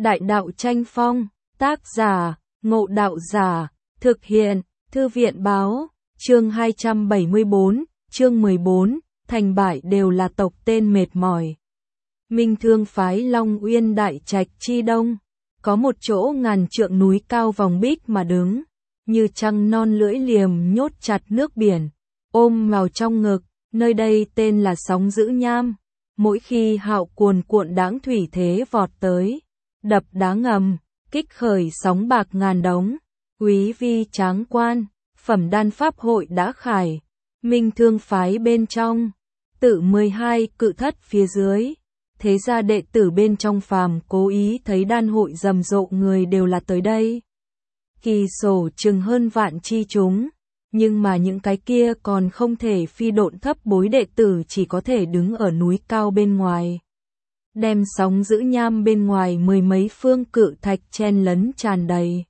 Đại đạo tranh phong, tác giả, Ngộ Đạo Giả, thực hiện, Thư viện báo, chương 274, chương 14, thành bại đều là tộc tên mệt mỏi. Minh Thương phái Long Uyên Đại Trạch chi đông, có một chỗ ngàn trượng núi cao vòng bích mà đứng, như trăng non lưỡi liềm nhốt chặt nước biển, ôm vào trong ngực, nơi đây tên là Sóng Dữ Nham. Mỗi khi hạo cuồn cuộn đãng thủy thế vọt tới, đập đá ngầm, kích khởi sóng bạc ngàn đống, quý vi tráng quan, phẩm đan pháp hội đã khải, Minh Thương phái bên trong, tự 12 cự thất phía dưới. Thế ra đệ tử bên trong phàm cố ý thấy đan hội rầm rộ người đều là tới đây. Kỳ sổ chừng hơn vạn chi chúng, nhưng mà những cái kia còn không thể phi độn thấp bối đệ tử chỉ có thể đứng ở núi cao bên ngoài. Đem Sóng Dữ Nham bên ngoài mười mấy phương cự thạch chen lấn tràn đầy.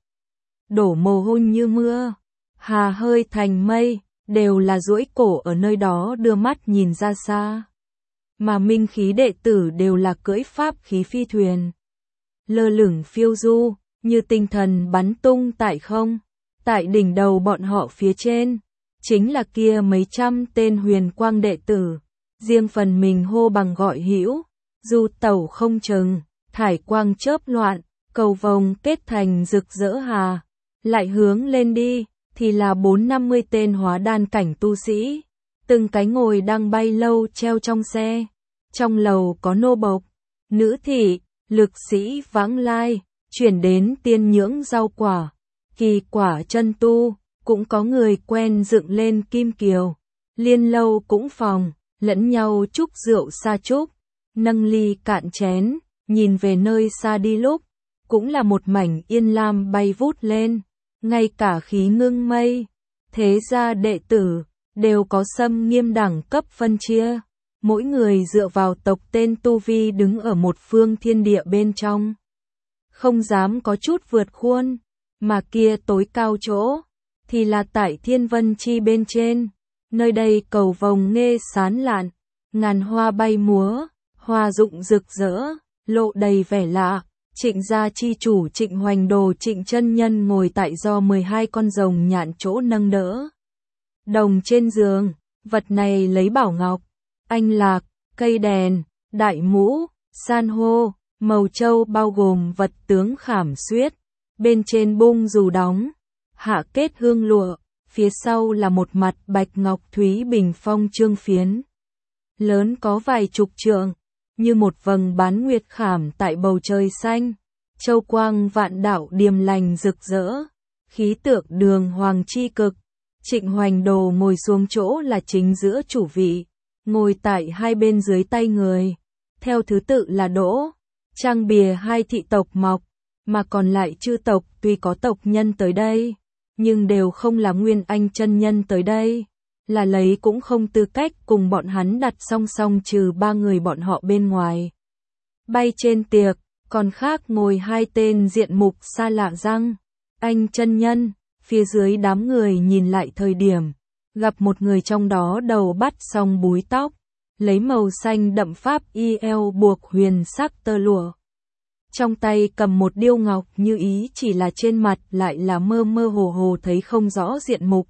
Đổ mồ hôi như mưa, hà hơi thành mây, đều là duỗi cổ ở nơi đó đưa mắt nhìn ra xa. Mà minh khí đệ tử đều là cưỡi pháp khí phi thuyền. Lơ lửng phiêu du, như tinh thần bắn tung tại không. Tại đỉnh đầu bọn họ phía trên, chính là kia mấy trăm tên huyền quang đệ tử. Riêng phần mình hô bằng gọi hữu, du tẩu không chừng, thải quang chớp loạn, cầu vồng kết thành rực rỡ hà. Lại hướng lên đi, thì là 4-50 tên hóa đan cảnh tu sĩ. Từng cái ngồi đang bay lâu treo trong xe. Trong lầu có nô bộc, nữ thị, lực sĩ vãng lai, chuyển đến tiên nhưỡng rau quả, kỳ quả chân tu, cũng có người quen dựng lên kim kiều. Liên lâu cũng phòng, lẫn nhau chúc rượu xa chúc, nâng ly cạn chén, nhìn về nơi xa đi lúc, cũng là một mảnh yên lam bay vút lên, ngay cả khí ngưng mây. Thế ra đệ tử, đều có xâm nghiêm đẳng cấp phân chia. Mỗi người dựa vào tộc tên tu vi đứng ở một phương thiên địa bên trong. Không dám có chút vượt khuôn, mà kia tối cao chỗ, thì là tại thiên vân chi bên trên. Nơi đây cầu vồng nghe sán lạn, ngàn hoa bay múa, hoa rụng rực rỡ, lộ đầy vẻ lạ. Trịnh gia chi chủ Trịnh Hoành Đồ Trịnh chân nhân ngồi tại do 12 con rồng nhạn chỗ nâng đỡ. Đồng trên giường, vật này lấy bảo ngọc, anh lạc, cây đèn, đại mũ, san hô, màu châu bao gồm vật tướng khảm xuyết, bên trên bung dù đóng, hạ kết hương lụa, phía sau là một mặt bạch ngọc thúy bình phong trương phiến. Lớn có vài chục trượng, như một vầng bán nguyệt khảm tại bầu trời xanh, châu quang vạn đạo điềm lành rực rỡ, khí tượng đường hoàng chi cực. Trịnh Hoành Đồ ngồi xuống chỗ là chính giữa chủ vị. Ngồi tại hai bên dưới tay người, theo thứ tự là Đỗ, Trang Bìa hai thị tộc mọc, mà còn lại chư tộc tuy có tộc nhân tới đây, nhưng đều không là Nguyên Anh chân nhân tới đây, là lấy cũng không tư cách cùng bọn hắn đặt song song trừ ba người bọn họ bên ngoài. Bay trên tiệc, còn khác ngồi hai tên diện mục xa lạ răng, anh chân nhân, phía dưới đám người nhìn lại thời điểm. Gặp một người trong đó đầu bắt xong búi tóc, lấy màu xanh đậm pháp y eo buộc huyền sắc tơ lụa. Trong tay cầm một điêu ngọc như ý chỉ là trên mặt lại là mơ mơ hồ hồ thấy không rõ diện mục.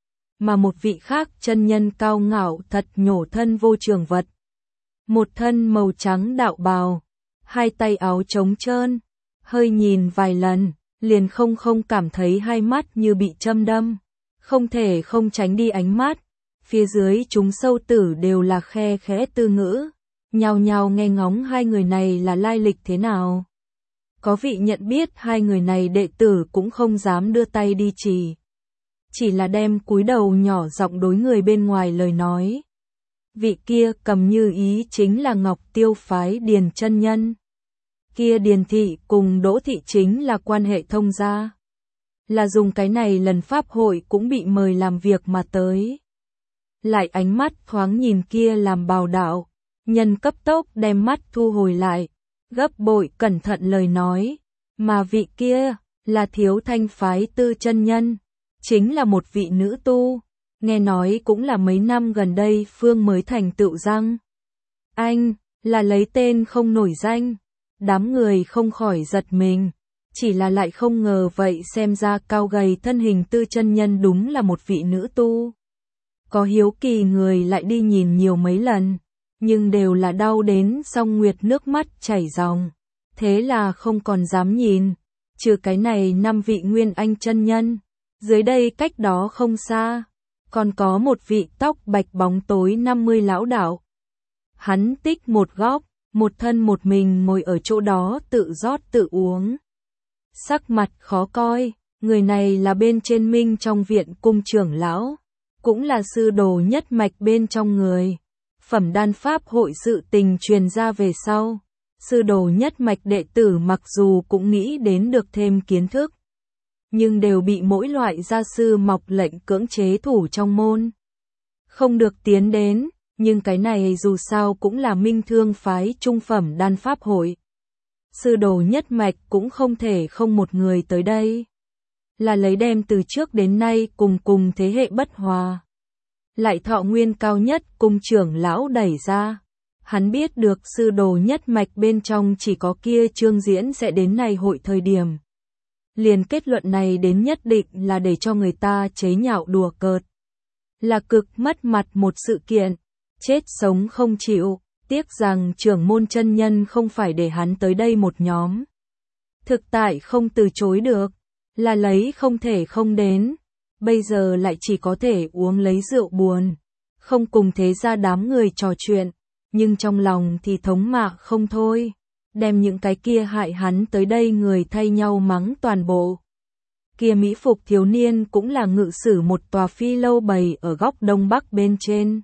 Mà một vị khác chân nhân cao ngạo thật nhổ thân vô trường vật. Một thân màu trắng đạo bào, hai tay áo trống trơn, hơi nhìn vài lần, liền không cảm thấy hai mắt như bị châm đâm. Không thể không tránh đi ánh mắt, phía dưới chúng sâu tử đều là khe khẽ tư ngữ, nhao nhao nghe ngóng hai người này là lai lịch thế nào. Có vị nhận biết hai người này đệ tử cũng không dám đưa tay đi chỉ là đem cúi đầu nhỏ giọng đối người bên ngoài lời nói. Vị kia cầm như ý chính là Ngọc Tiêu phái Điền chân nhân. Kia Điền thị cùng Đỗ thị chính là quan hệ thông gia. Là dùng cái này lần pháp hội cũng bị mời làm việc mà tới. Lại ánh mắt thoáng nhìn kia làm bào đạo, nhân cấp tốc đem mắt thu hồi lại, gấp bội cẩn thận lời nói, mà vị kia là Thiếu Thanh phái Tư chân nhân, chính là một vị nữ tu, nghe nói cũng là mấy năm gần đây phương mới thành tựu răng. Anh là lấy tên không nổi danh, Đám người không khỏi giật mình, chỉ là lại không ngờ vậy xem ra cao gầy thân hình Tư chân nhân đúng là một vị nữ tu. Có hiếu kỳ người lại đi nhìn nhiều mấy lần, nhưng đều là đau đến song nguyệt nước mắt chảy ròng, thế là không còn dám nhìn. Trừ cái này 5 vị Nguyên Anh chân nhân, dưới đây cách đó không xa, còn có một vị tóc bạch bóng tối 50 lão đạo. Hắn tích một góc, một thân một mình ngồi ở chỗ đó tự rót tự uống. Sắc mặt khó coi, người này là bên trên Minh trong viện cung trưởng lão, cũng là sư đồ nhất mạch bên trong người. Phẩm đan pháp hội sự tình truyền ra về sau, sư đồ nhất mạch đệ tử mặc dù cũng nghĩ đến được thêm kiến thức, nhưng đều bị mỗi loại gia sư mọc lệnh cưỡng chế thủ trong môn. Không được tiến đến, nhưng cái này dù sao cũng là Minh Thương phái trung phẩm đan pháp hội. Sư đồ nhất mạch cũng không thể không một người tới đây. Là lấy đem từ trước đến nay cùng thế hệ bất hòa. Lại thọ nguyên cao nhất cung trưởng lão đẩy ra. Hắn biết được sư đồ nhất mạch bên trong chỉ có kia Trương Diễn sẽ đến này hội thời điểm. Liền kết luận này đến nhất định là để cho người ta chế nhạo đùa cợt. Là cực mất mặt một sự kiện, chết sống không chịu, tiếc rằng trưởng môn chân nhân không phải để hắn tới đây một nhóm. Thực tại không từ chối được, là lấy không thể không đến, bây giờ lại chỉ có thể uống lấy rượu buồn, không cùng thế ra đám người trò chuyện, nhưng trong lòng thì thống mạ không thôi, đem những cái kia hại hắn tới đây người thay nhau mắng toàn bộ. Kia mỹ phục thiếu niên cũng là ngự sử một tòa phi lâu bày ở góc đông bắc bên trên.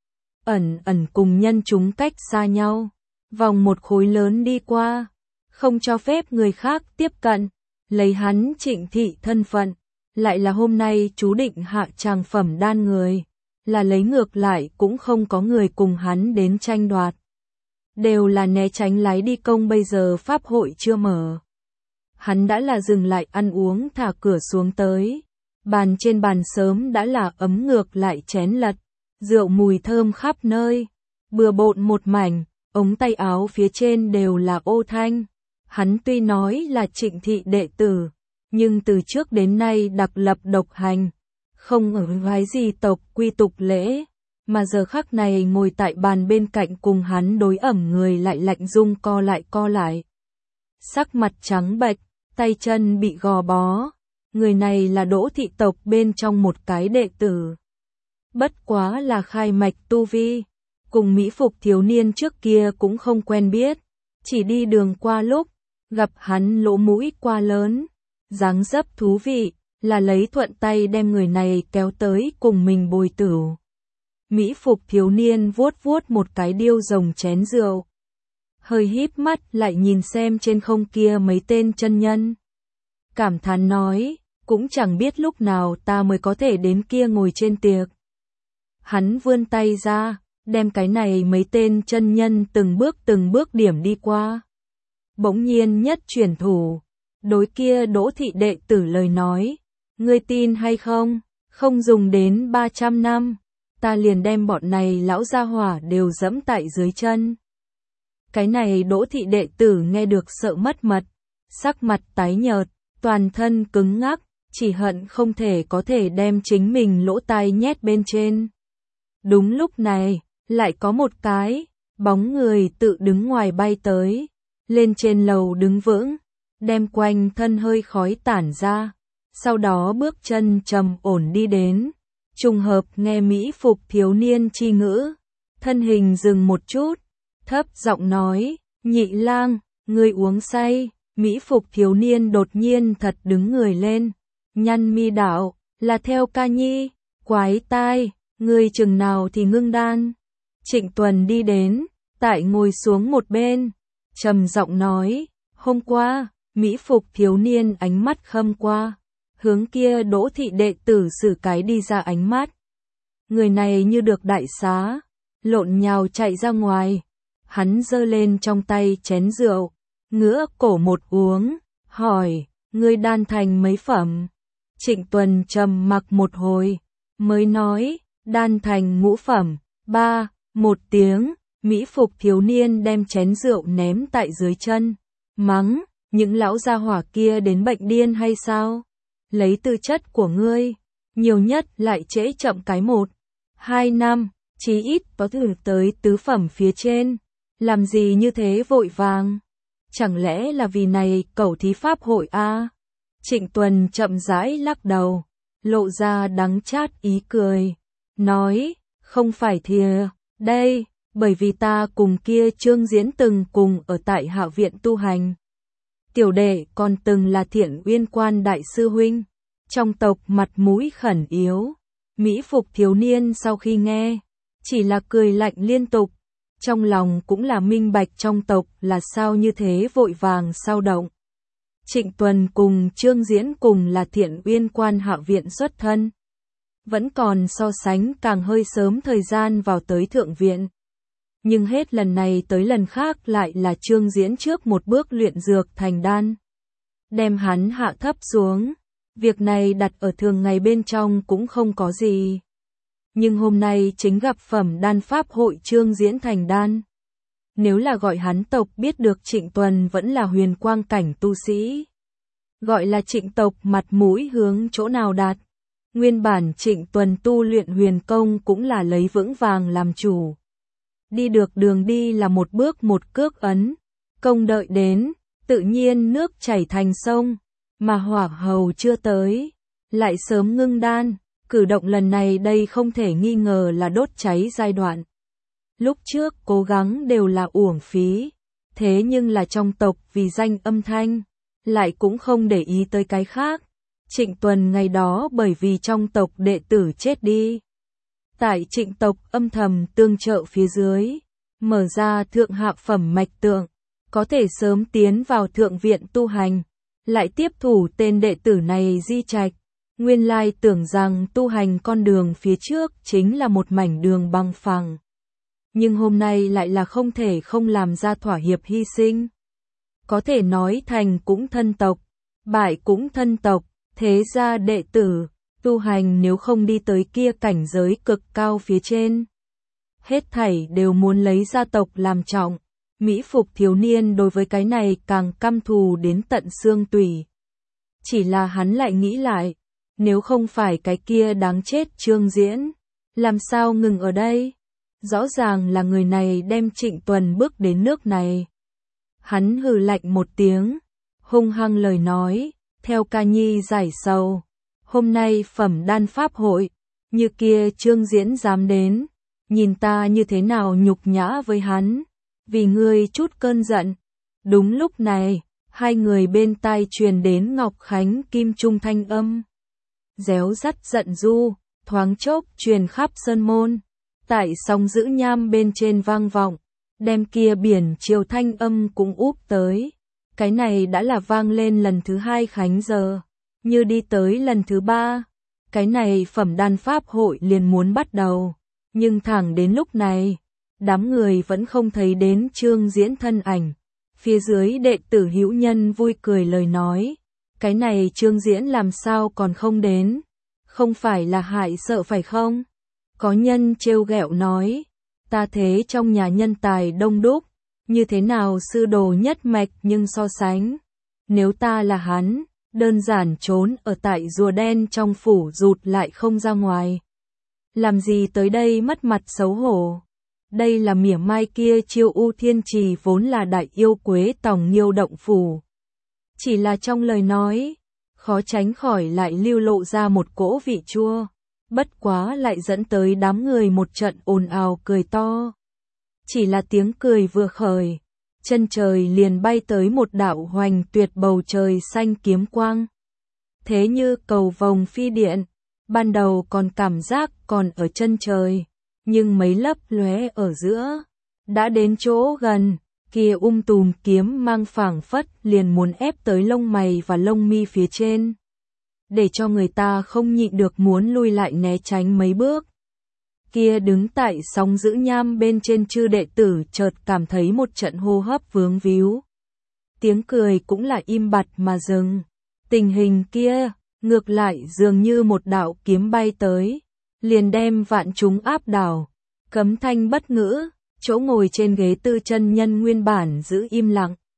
Ẩn ẩn cùng nhân chúng cách xa nhau, vòng một khối lớn đi qua, không cho phép người khác tiếp cận, lấy hắn Trịnh thị thân phận, lại là hôm nay chú định hạ tràng phẩm đan người, là lấy ngược lại cũng không có người cùng hắn đến tranh đoạt. Đều là né tránh lái đi công bây giờ pháp hội chưa mở. Hắn đã là dừng lại ăn uống thả cửa xuống tới, bàn trên bàn sớm đã là ấm ngược lại chén lật. Rượu mùi thơm khắp nơi, bừa bộn một mảnh, ống tay áo phía trên đều là ô thanh. Hắn tuy nói là Trịnh thị đệ tử, nhưng từ trước đến nay đặc lập độc hành, không ở vái gì tộc quy tục lễ, mà giờ khắc này ngồi tại bàn bên cạnh cùng hắn đối ẩm người lại lạnh rung co lại. Sắc mặt trắng bệch, tay chân bị gò bó, người này là Đỗ thị tộc bên trong một cái đệ tử. Bất quá là khai mạch tu vi, cùng mỹ phục thiếu niên trước kia cũng không quen biết, chỉ đi đường qua lúc, gặp hắn lỗ mũi qua lớn, dáng dấp thú vị, là lấy thuận tay đem người này kéo tới cùng mình bồi tửu. Mỹ phục thiếu niên vuốt một cái điêu rồng chén rượu, hơi híp mắt lại nhìn xem trên không kia mấy tên chân nhân. Cảm thán nói, cũng chẳng biết lúc nào ta mới có thể đến kia ngồi trên tiệc. Hắn vươn tay ra, đem cái này mấy tên chân nhân từng bước điểm đi qua. Bỗng nhiên nhất chuyển thủ, đối kia Đỗ thị đệ tử lời nói, ngươi tin hay không, không dùng đến 300 năm, ta liền đem bọn này lão gia hỏa đều dẫm tại dưới chân. Cái này Đỗ thị đệ tử nghe được sợ mất mật, sắc mặt tái nhợt, toàn thân cứng ngắc, chỉ hận không thể có thể đem chính mình lỗ tai nhét bên trên. Đúng lúc này, lại có một cái bóng người tự đứng ngoài bay tới, lên trên lầu đứng vững, đem quanh thân hơi khói tản ra, sau đó bước chân trầm ổn đi đến, trùng hợp nghe mỹ phục thiếu niên chi ngữ, thân hình dừng một chút, thấp giọng nói, nhị lang, ngươi uống say, mỹ phục thiếu niên đột nhiên thật đứng người lên, nhăn mi đạo, là theo ca nhi, quái tai. Ngươi chừng nào thì ngưng đan. Trịnh Tuần đi đến, tại ngồi xuống một bên, trầm giọng nói, hôm qua, mỹ phục thiếu niên ánh mắt khâm qua, hướng kia Đỗ thị đệ tử xử cái đi ra ánh mắt. Người này như được đại xá, lộn nhào chạy ra ngoài, hắn giơ lên trong tay chén rượu, ngửa cổ một uống, hỏi, ngươi đan thành mấy phẩm? Trịnh Tuần trầm mặc một hồi, mới nói, đan thành ngũ phẩm. Một tiếng, mỹ phục thiếu niên đem chén rượu ném tại dưới chân, mắng, những lão gia hỏa kia đến bệnh điên hay sao? Lấy tư chất của ngươi, nhiều nhất lại trễ chậm cái 1-2 năm, chí ít có thể tới tứ phẩm phía trên. Làm gì như thế vội vàng? Chẳng lẽ là vì này cẩu thí pháp hội a? Trịnh Tuần chậm rãi lắc đầu, lộ ra đắng chát ý cười, nói, không phải thìa, đây, bởi vì ta cùng kia Trương Diễn từng cùng ở tại Hạo viện tu hành. Tiểu đệ còn từng là Thiện Uyên Quan đại sư huynh, trong tộc mặt mũi khẩn yếu. Mỹ phục thiếu niên sau khi nghe, chỉ là cười lạnh liên tục, trong lòng cũng là minh bạch trong tộc là sao như thế vội vàng sao động. Trịnh Tuần cùng Trương Diễn cùng là Thiện Uyên Quan Hạo viện xuất thân, vẫn còn so sánh càng hơi sớm thời gian vào tới thượng viện. Nhưng hết lần này tới lần khác lại là Trương Diễn trước một bước luyện dược thành đan, đem hắn hạ thấp xuống. Việc này đặt ở thường ngày bên trong cũng không có gì. Nhưng hôm nay chính gặp phẩm đan pháp hội Trương Diễn thành đan. Nếu là gọi hắn tộc biết được Trịnh Tuần vẫn là huyền quang cảnh tu sĩ, gọi là Trịnh tộc mặt mũi hướng chỗ nào đạt. Nguyên bản Trịnh Tuần tu luyện huyền công cũng là lấy vững vàng làm chủ. Đi được đường đi là một bước một cước ấn, công đợi đến, tự nhiên nước chảy thành sông, mà hỏa hầu chưa tới, lại sớm ngưng đan, cử động lần này đây không thể nghi ngờ là đốt cháy giai đoạn. Lúc trước cố gắng đều là uổng phí, thế nhưng là trong tộc vì danh âm thanh, lại cũng không để ý tới cái khác. Trịnh Tuần ngày đó bởi vì trong tộc đệ tử chết đi, tại Trịnh tộc âm thầm tương trợ phía dưới, mở ra thượng hạ phẩm mạch tượng, có thể sớm tiến vào thượng viện tu hành, lại tiếp thủ tên đệ tử này di trạch. Nguyên lai tưởng rằng tu hành con đường phía trước chính là một mảnh đường bằng phẳng, nhưng hôm nay lại là không thể không làm ra thỏa hiệp hy sinh. Có thể nói thành cũng thân tộc, bại cũng thân tộc, thế ra đệ tử, tu hành nếu không đi tới kia cảnh giới cực cao phía trên, hết thảy đều muốn lấy gia tộc làm trọng. Mỹ phục thiếu niên đối với cái này càng căm thù đến tận xương tủy. Chỉ là hắn lại nghĩ lại, nếu không phải cái kia đáng chết Trương Diễn, làm sao ngừng ở đây? Rõ ràng là người này đem Trịnh Tuần bước đến nước này. Hắn hừ lạnh một tiếng, hung hăng lời nói, theo ca nhi giải sầu. Hôm nay phẩm đan pháp hội, như kia Trương Diễn dám đến, nhìn ta như thế nào nhục nhã với hắn, vì ngươi chút cơn giận. Đúng lúc này, hai người bên tai truyền đến Ngọc Khánh Kim Trung thanh âm. Réo rắt giận du, thoáng chốc truyền khắp sơn môn, tại sóng dữ nham bên trên vang vọng, đem kia biển chiều thanh âm cũng úp tới. Cái này đã là vang lên lần thứ 2 khánh giờ, như đi tới lần thứ 3. Cái này phẩm đan pháp hội liền muốn bắt đầu, nhưng thẳng đến lúc này, đám người vẫn không thấy đến Trương Diễn thân ảnh. Phía dưới đệ tử hữu nhân vui cười lời nói, cái này Trương Diễn làm sao còn không đến, không phải là hại sợ phải không? Có nhân trêu ghẹo nói, ta thế trong nhà nhân tài đông đúc, như thế nào sư đồ nhất mạch nhưng so sánh, nếu ta là hắn, đơn giản trốn ở tại rùa đen trong phủ rụt lại không ra ngoài. Làm gì tới đây mất mặt xấu hổ? Đây là mỉa mai kia Chiêu U Thiên Trì vốn là đại yêu quế tòng Nghiêu động phủ. Chỉ là trong lời nói, khó tránh khỏi lại lưu lộ ra một cỗ vị chua, bất quá lại dẫn tới đám người một trận ồn ào cười to. Chỉ là tiếng cười vừa khởi, chân trời liền bay tới một đạo hoành tuyệt bầu trời xanh kiếm quang. Thế như cầu vồng phi điện, ban đầu còn cảm giác còn ở chân trời, nhưng mấy lấp lóe ở giữa, đã đến chỗ gần, kia tùm kiếm mang phảng phất liền muốn ép tới lông mày và lông mi phía trên, để cho người ta không nhịn được muốn lui lại né tránh mấy bước. Kia đứng tại sóng dữ nham bên trên chư đệ tử chợt cảm thấy một trận hô hấp vướng víu. Tiếng cười cũng là im bặt mà dừng. Tình hình kia, ngược lại dường như một đạo kiếm bay tới, liền đem vạn chúng áp đảo. Cấm thanh bất ngữ, chỗ ngồi trên ghế tư chân nhân nguyên bản giữ im lặng.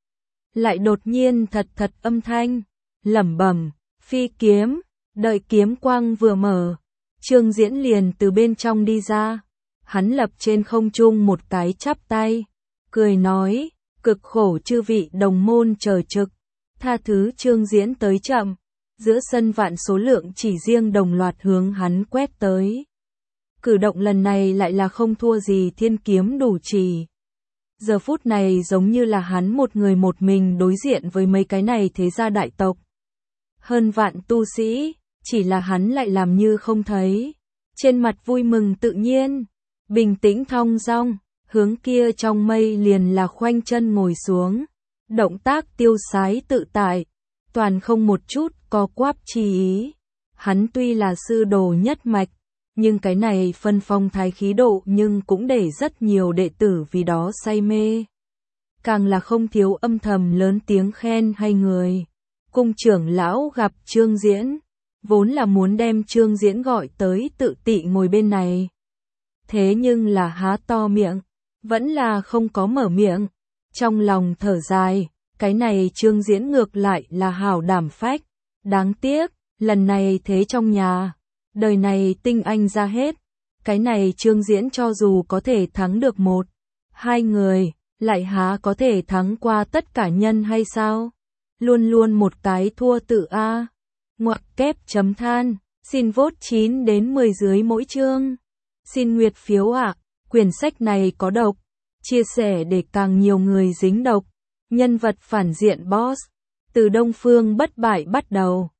lại đột nhiên thật âm thanh, lẩm bẩm, phi kiếm, đợi kiếm quang vừa mở, Trương Diễn liền từ bên trong đi ra. Hắn lập trên không trung một cái chắp tay, cười nói, cực khổ chư vị đồng môn chờ trực, tha thứ Trương Diễn tới chậm. Giữa sân vạn số lượng chỉ riêng đồng loạt hướng hắn quét tới. Cử động lần này lại là không thua gì thiên kiếm đủ chỉ. Giờ phút này giống như là hắn một người một mình đối diện với mấy cái này thế gia đại tộc. Hơn vạn tu sĩ, chỉ là hắn lại làm như không thấy. Trên mặt vui mừng tự nhiên, bình tĩnh thong dong, hướng kia trong mây liền là khoanh chân ngồi xuống. Động tác tiêu sái tự tại, toàn không một chút có quáp chi ý. Hắn tuy là sư đồ nhất mạch, nhưng cái này phân phong thái khí độ nhưng cũng để rất nhiều đệ tử vì đó say mê. Càng là không thiếu âm thầm lớn tiếng khen hay người. Cung trưởng lão gặp Trương Diễn, vốn là muốn đem Trương Diễn gọi tới tự tị ngồi bên này. Thế nhưng là há to miệng, vẫn là không có mở miệng. Trong lòng thở dài, cái này Trương Diễn ngược lại là hảo đảm phách. Đáng tiếc, lần này thế trong nhà, đời này tinh anh ra hết. Cái này Trương Diễn cho dù có thể thắng được một, hai người, lại há có thể thắng qua tất cả nhân hay sao? Luôn luôn một cái thua tự A. Ngoặc kép chấm than, xin vote 9 đến 10 dưới mỗi chương. Xin nguyệt phiếu ạ, quyển sách này có độc. Chia sẻ để càng nhiều người dính độc. Nhân vật phản diện boss, từ Đông Phương bất bại bắt đầu.